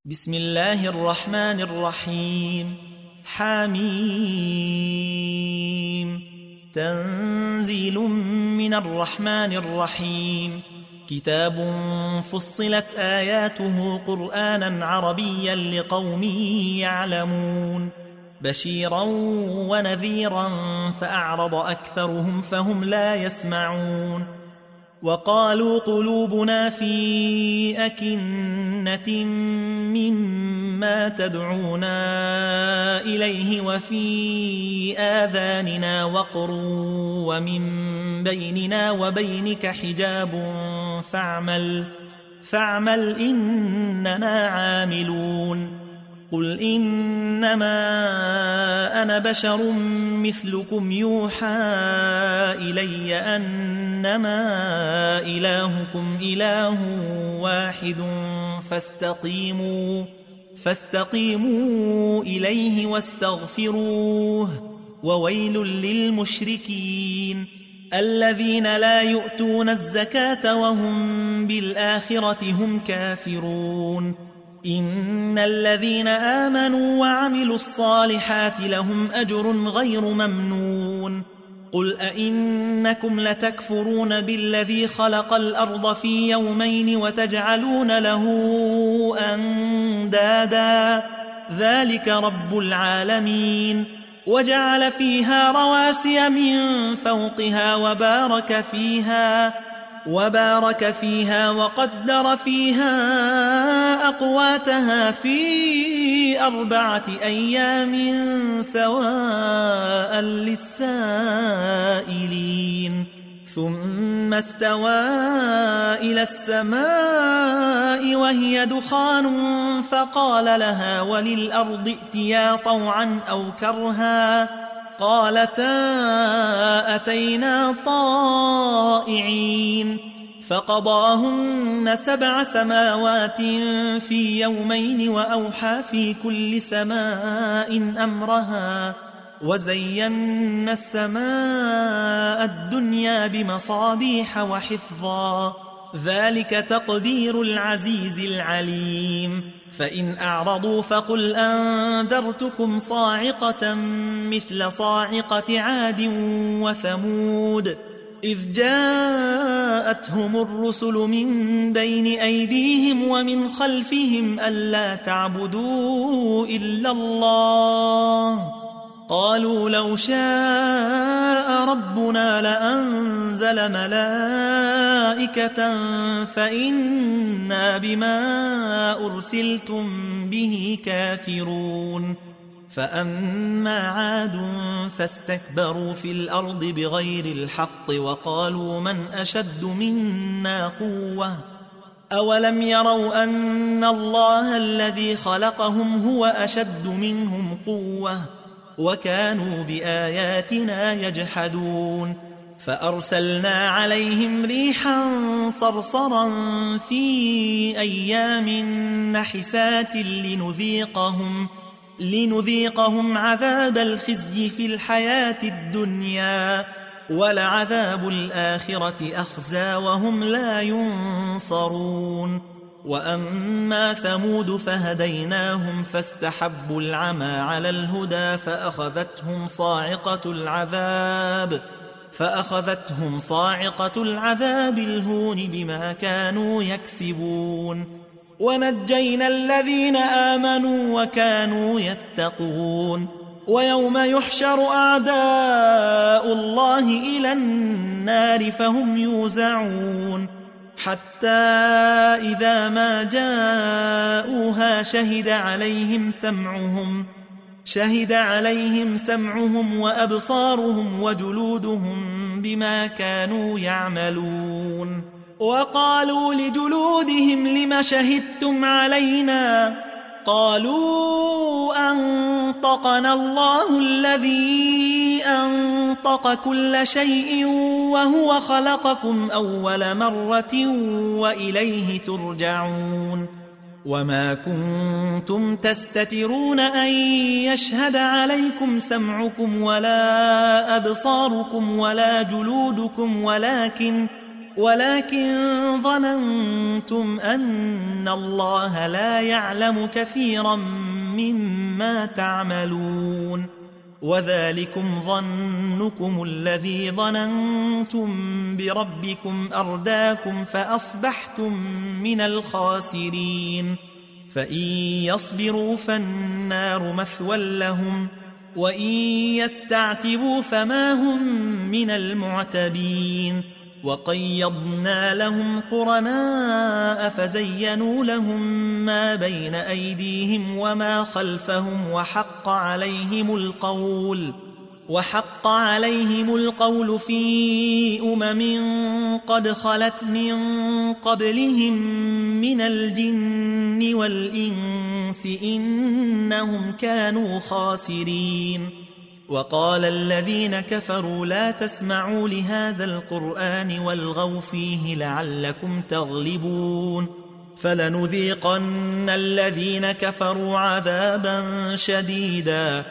بسم الله الرحمن الرحيم. حميم. تنزيل من الرحمن الرحيم. كتاب فصلت آياته قرآنا عربيا لقوم يعلمون، بشيرا ونذيرا فأعرض أكثرهم فهم لا يسمعون. وقالوا قلوبنا في أكنة مما تدعونا إليه وفي آذاننا وقر ومن بيننا وبينك حجاب فاعمل إننا عاملون. قل إنما أنا بشر مثلكم يوحى إلي أنما إلهكم إله واحد فاستقيموا إليه واستغفروه. وويل للمشركين الذين لا يؤتون الزكاة وهم بالآخرة هم كافرون. إن الذين آمنوا وعملوا الصالحات لهم أجر غير ممنون. قل أئنكم لتكفرون بالذي خلق الأرض في يومين وتجعلون له أندادا ذلك رب العالمين. وجعل فيها رواسي من فوقها وبارك فيها وقدر فيها أقواتها في 4 أيام سواء للسائلين. ثم استوى إلى السماء وهي دخان فقال لها وللأرض ائتيا طوعا أو كرها قالتا أتينا طائعين. فقضاهن 7 سماوات في يومين وأوحى في كل سماء أمرها وزينا السماء الدنيا بمصابيح وحفظا ذلك تقدير العزيز العليم. فإن أعرضوا فقل أنذرتكم صاعقة مثل صاعقة عاد وثمود إذ جاءتهم الرسل من بين أيديهم ومن خلفهم ألا تعبدوا إلا الله قالوا لو شاء ربنا لأنزل ملائكة فإنا بما أرسلتم به كافرون. فأما عاد فاستكبروا في الأرض بغير الحق وقالوا من أشد منا قوة أولم يروا أن الله الذي خلقهم هو أشد منهم قوة وكانوا بآياتنا يجحدون. فأرسلنا عليهم ريحا صرصرا في أيام نحسات لنذيقهم عذاب الخزي في الحياة الدنيا ولعذاب الآخرة أخزى وهم لا ينصرون. وأما ثمود فهديناهم فاستحبوا العمى على الهدى فأخذتهم صاعقة العذاب الهون بما كانوا يكسبون. ونجينا الذين آمنوا وكانوا يتقون. ويوم يحشر أعداء الله إلى النار فهم يوزعون حتى إذا ما جاءوها شهد عليهم سمعهم وأبصارهم وجلودهم بما كانوا يعملون. وقالوا لجلودهم لم شهدتم علينا قالوا أنطقنا الله الذي أنطق كل شيء وهو خلقكم أول مرة وإليه ترجعون. وما كنتم تستترون أن يشهد عليكم سمعكم ولا أبصاركم ولا جلودكم ولكن ظننتم أن الله لا يعلم كثيرا مما تعملون وذلكم ظنكم الذي ظننتم بربكم أرداكم فأصبحتم من الخاسرين فإن يصبروا فالنار مثوى لهم وإن يستعتبوا فما هم من المعتبين وقيضنا لهم قرناء فزينوا لهم ما بين أيديهم وما خلفهم وحق عليهم القول في قد خلت من قبلهم من الجن والإنس إنهم كانوا خاسرين وقال الذين كفروا لا تسمعوا لهذا القرآن والغوا فيه لعلكم تغلبون فلنذيقن الذين كفروا عذابا شديدا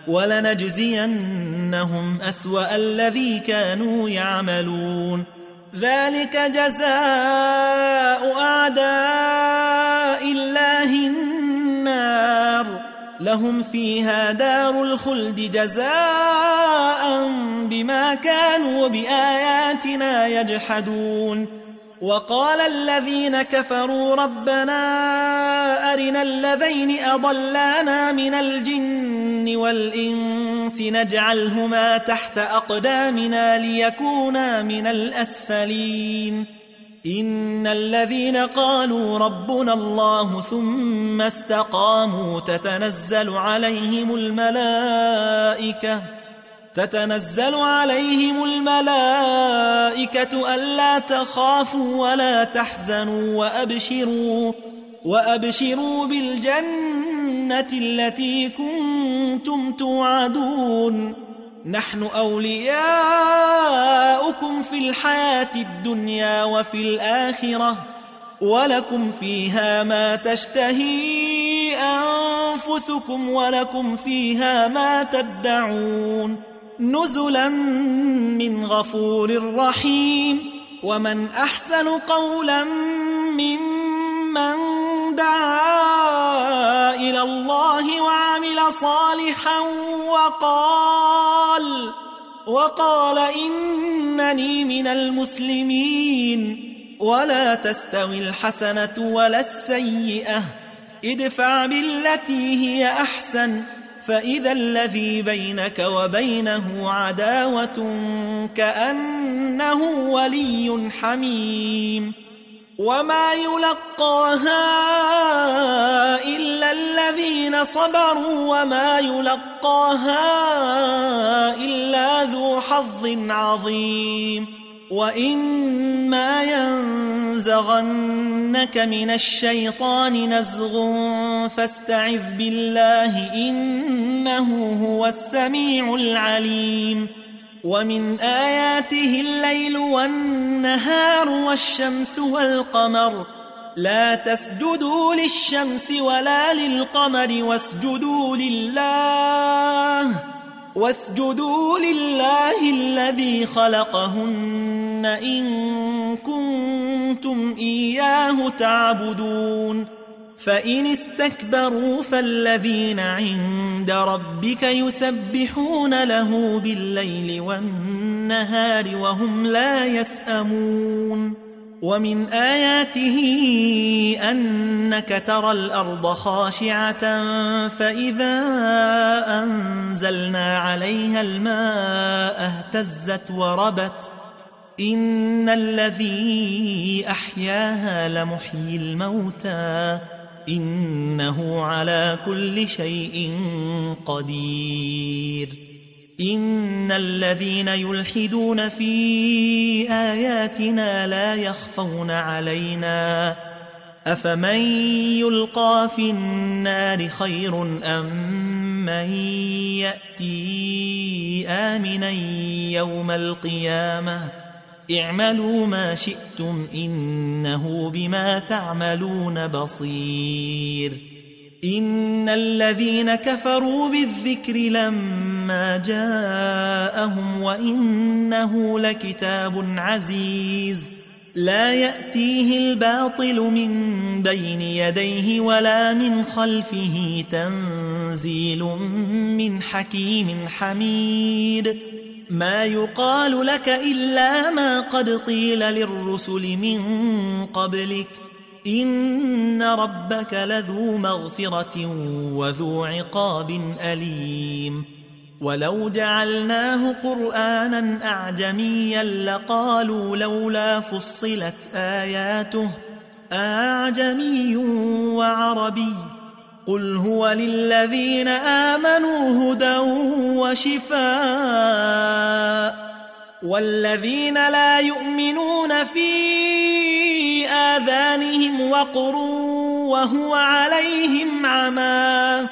ولنجزينهم أسوأ الذي كانوا يعملون ذلك جزاء أعداء الله النار لهم فيها دار الخلد جزاء بما كانوا بآياتنا يجحدون وقال الذين كفروا ربنا أرنا الذين أضلانا من الجن والإنس نجعلهما تحت أقدامنا ليكونا من الأسفلين إن الذين قالوا ربنا الله ثم استقاموا تتنزل عليهم الملائكة ألا تخافوا ولا تحزنوا وأبشروا بالجنة التي كنتم توعدون نحن أولياؤكم في الحياة الدنيا وفي الآخرة ولكم فيها ما تشتهي أنفسكم ولكم فيها ما تدعون نزلا من غفور رحيم ومن أحسن قولا ممن دعا إلى الله وعمل صالحا وقال إنني من المسلمين ولا تستوي الحسنة ولا السيئة ادفع بالتي هي أحسن فإذا الذي بينك وبينه عداوة كأنه ولي حميم وما يلقاها إلا الذين صبروا وما يلقاها إلا ذو حظ عظيم وإما ينزغنك من الشيطان نزغ فاستعذ بالله إنه هو السميع العليم ومن آياته الليل والنهار والشمس والقمر لا تسجدوا للشمس ولا للقمر واسجدوا لله الذي خلقهن إن كنتم إياه تعبدون فإن استكبروا فالذين عند ربك يسبحون له بالليل والنهار وهم لا يسأمون ومن آياته أنك ترى الأرض خاشعة فإذا أنزلنا عليها الماء اهتزت وربت إن الذي أحياها لمحيي الموتى إنه على كل شيء قدير إن الذين يلحدون في آياتنا لا يخفون علينا أفمن يلقى في النار خير أم من يأتي آمنا يوم القيامة اعملوا ما شئتم إنه بما تعملون بصير إن الذين كفروا بالذكر لما جاءهم وإنه لكتاب عزيز لا يأتيه الباطل من بين يديه ولا من خلفه تنزيل من حكيم حميد ما يقال لك إلا ما قد قيل للرسل من قبلك إن ربك لذو مغفرة وذو عقاب أليم ولو جعلناه قرآنا أعجميا لقالوا لولا فصلت آياته أعجمي وعربي قل هو للذين آمنوا هدى وشفاء والذين لا يؤمنون في آذانهم وقر وهو عليهم عمى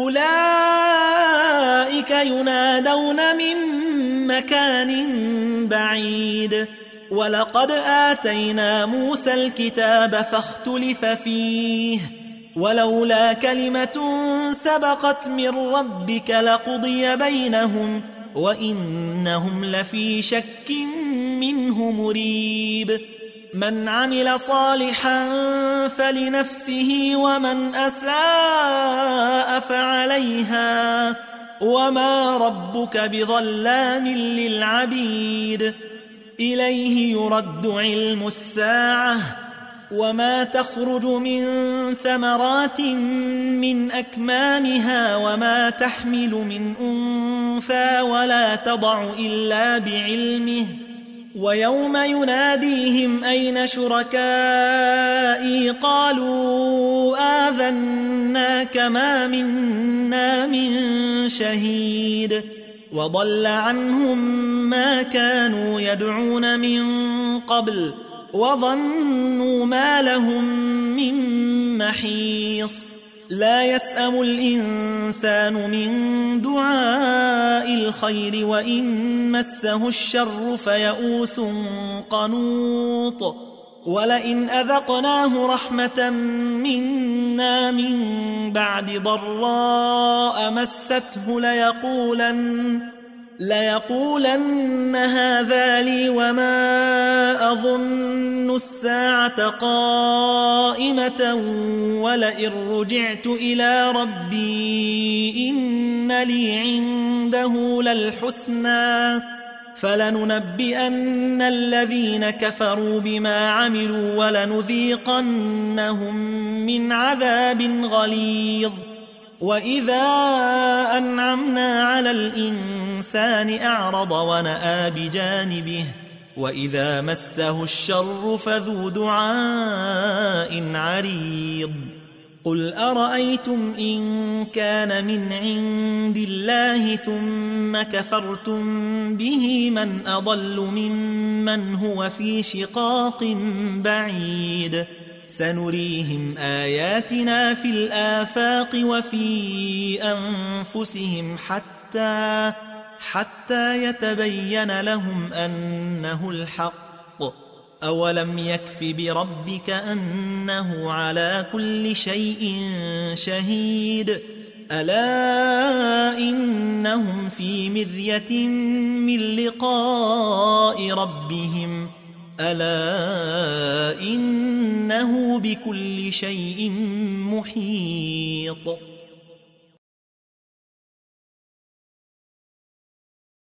أولئك ينادون من مكان بعيد ولقد آتينا موسى الكتاب فاختلف فيه ولولا كلمة سبقت من ربك لقضي بينهم وإنهم لفي شك منه مريب من عمل صالحا فلنفسه ومن أساء فعليها وما ربك بظلام للعبيد إليه يرد علم الساعة وما تخرج من ثمرات من أكمامها وما تحمل من أنثى ولا تضع إلا بعلمه ويوم يناديهم أين شركائي قالوا آذناك ما منا من شهيد وضل عنهم ما كانوا يدعون من قبل وظنوا ما لهم من محيص لا يسأم الإنسان من دعاء الخير وإن مسه الشر فيئوس قنوط ولئن أذقناه رحمة منا من بعد ضراء مسته ليقولن هذا لي وما أظن الساعة قائمة ولئن رجعت إلى ربي إن لي عنده للحسنى فلننبئن الذين كفروا بما عملوا ولنذيقنهم من عذاب غليظ وإذا أنعمنا على الإنسان أعرض ونأى بجانبه وإذا مسه الشر فذو دعاء عريض قل أرأيتم إن كان من عند الله ثم كفرتم به من أضل ممن هو في شقاق بعيد سنريهم آياتنا في الآفاق وفي أنفسهم حتى يتبين لهم أنه الحق أولم يكف بربك أنه على كل شيء شهيد ألا إنهم في مرية من لقاء ربهم ألا إنه بكل شيء محيط